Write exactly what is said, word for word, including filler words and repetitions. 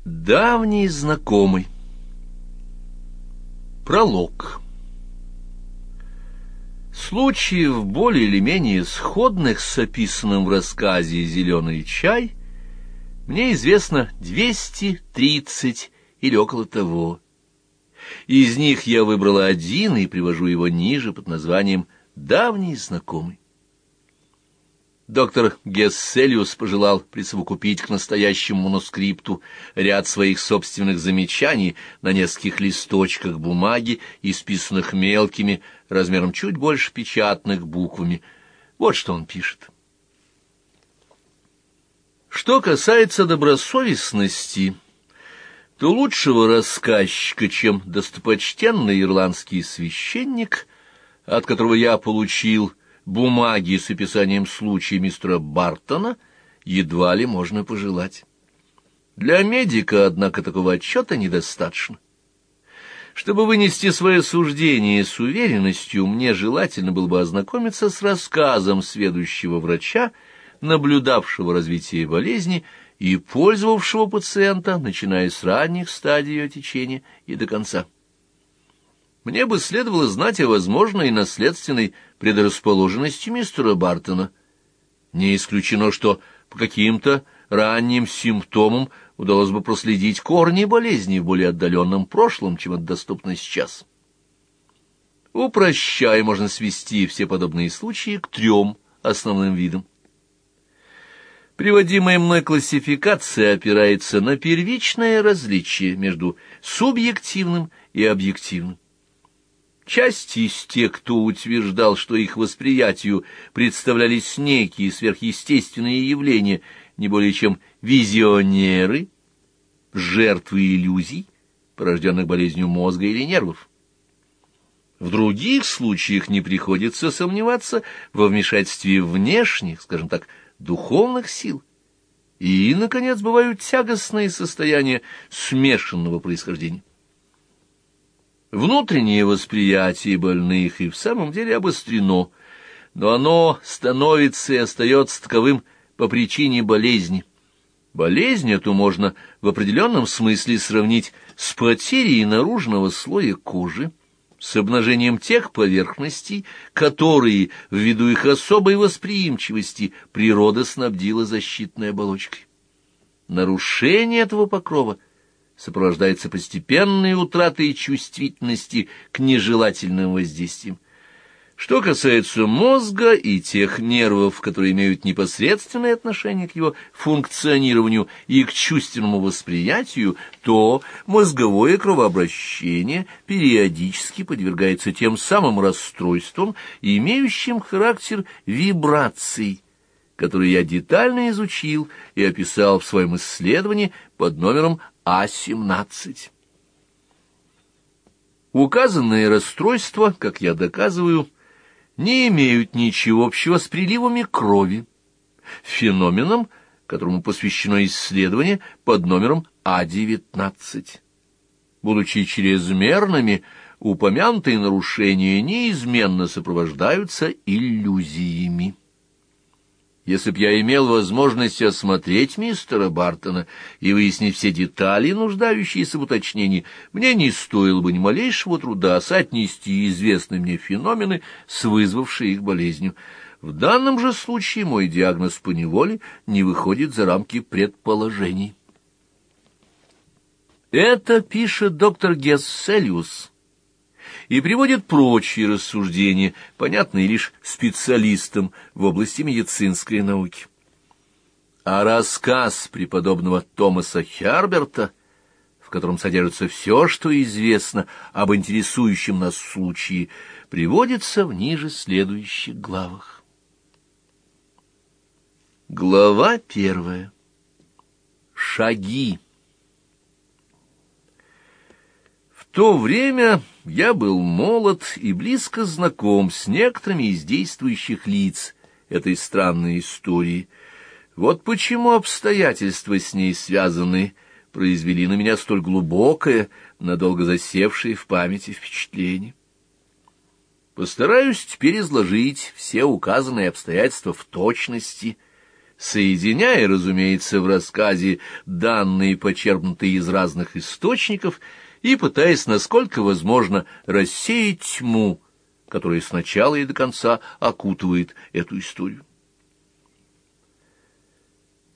Давний знакомый. Пролог. Случаев более или менее сходных с описанным в рассказе «Зеленый чай» мне известно двести тридцать или около того. Из них я выбрала один и привожу его ниже под названием «Давний знакомый». Доктор Гесселиус пожелал присовокупить к настоящему манускрипту ряд своих собственных замечаний на нескольких листочках бумаги, исписанных мелкими, размером чуть больше печатных буквами. Вот что он пишет. Что касается добросовестности, то лучшего рассказчика, чем достопочтенный ирландский священник, от которого я получил бумаги с описанием случая мистера Бартона, едва ли можно пожелать. Для медика, однако, такого отчета недостаточно. Чтобы вынести свое суждение с уверенностью, мне желательно было бы ознакомиться с рассказом сведущего врача, наблюдавшего развитие болезни и пользовавшего пациента, начиная с ранних стадий ее течения и до конца. Мне бы следовало знать о возможной наследственной предрасположенности мистера Бартона. Не исключено, что по каким-то ранним симптомам удалось бы проследить корни болезни в более отдаленном прошлом, чем это доступно сейчас. Упрощая, можно свести все подобные случаи к трем основным видам. Приводимая мной классификация опирается на первичное различие между субъективным и объективным. Часть из тех, кто утверждал, что их восприятию представлялись некие сверхъестественные явления, не более чем визионеры, жертвы иллюзий, порожденных болезнью мозга или нервов. В других случаях не приходится сомневаться во вмешательстве внешних, скажем так, духовных сил. И, наконец, бывают тягостные состояния смешанного происхождения. Внутреннее восприятие больных и в самом деле обострено, но оно становится и остается таковым по причине болезни. Болезнь эту можно в определенном смысле сравнить с потерей наружного слоя кожи, с обнажением тех поверхностей, которые, ввиду их особой восприимчивости, природа снабдила защитной оболочкой. Нарушение этого покрова сопровождается постепенной утратой чувствительности к нежелательным воздействиям. Что касается мозга и тех нервов, которые имеют непосредственное отношение к его функционированию и к чувственному восприятию, то мозговое кровообращение периодически подвергается тем самым расстройствам, имеющим характер вибраций, которые я детально изучил и описал в своем исследовании под номером А семнадцать. Указанные расстройства, как я доказываю, не имеют ничего общего с приливами крови, феноменом, которому посвящено исследование под номером А девятнадцать. Будучи чрезмерными, упомянутые нарушения неизменно сопровождаются иллюзиями. Если б я имел возможность осмотреть мистера Бартона и выяснить все детали, нуждающиеся в уточнении, мне не стоило бы ни малейшего труда соотнести известные мне феномены с вызвавшей их болезнью. В данном же случае мой диагноз поневоле не выходит за рамки предположений. Это пишет доктор Гесселиус и приводит прочие рассуждения, понятные лишь специалистам в области медицинской науки. А рассказ преподобного Томаса Херберта, в котором содержится все, что известно об интересующем нас случае, приводится в ниже следующих главах. Глава первая. Шаги. В то время я был молод и близко знаком с некоторыми из действующих лиц этой странной истории. Вот почему обстоятельства с ней связанные произвели на меня столь глубокое, надолго засевшее в памяти впечатление. Постараюсь теперь изложить все указанные обстоятельства в точности, соединяя, разумеется, в рассказе данные, почерпнутые из разных источников, и пытаясь, насколько возможно, рассеять тьму, которая с начала и до конца окутывает эту историю.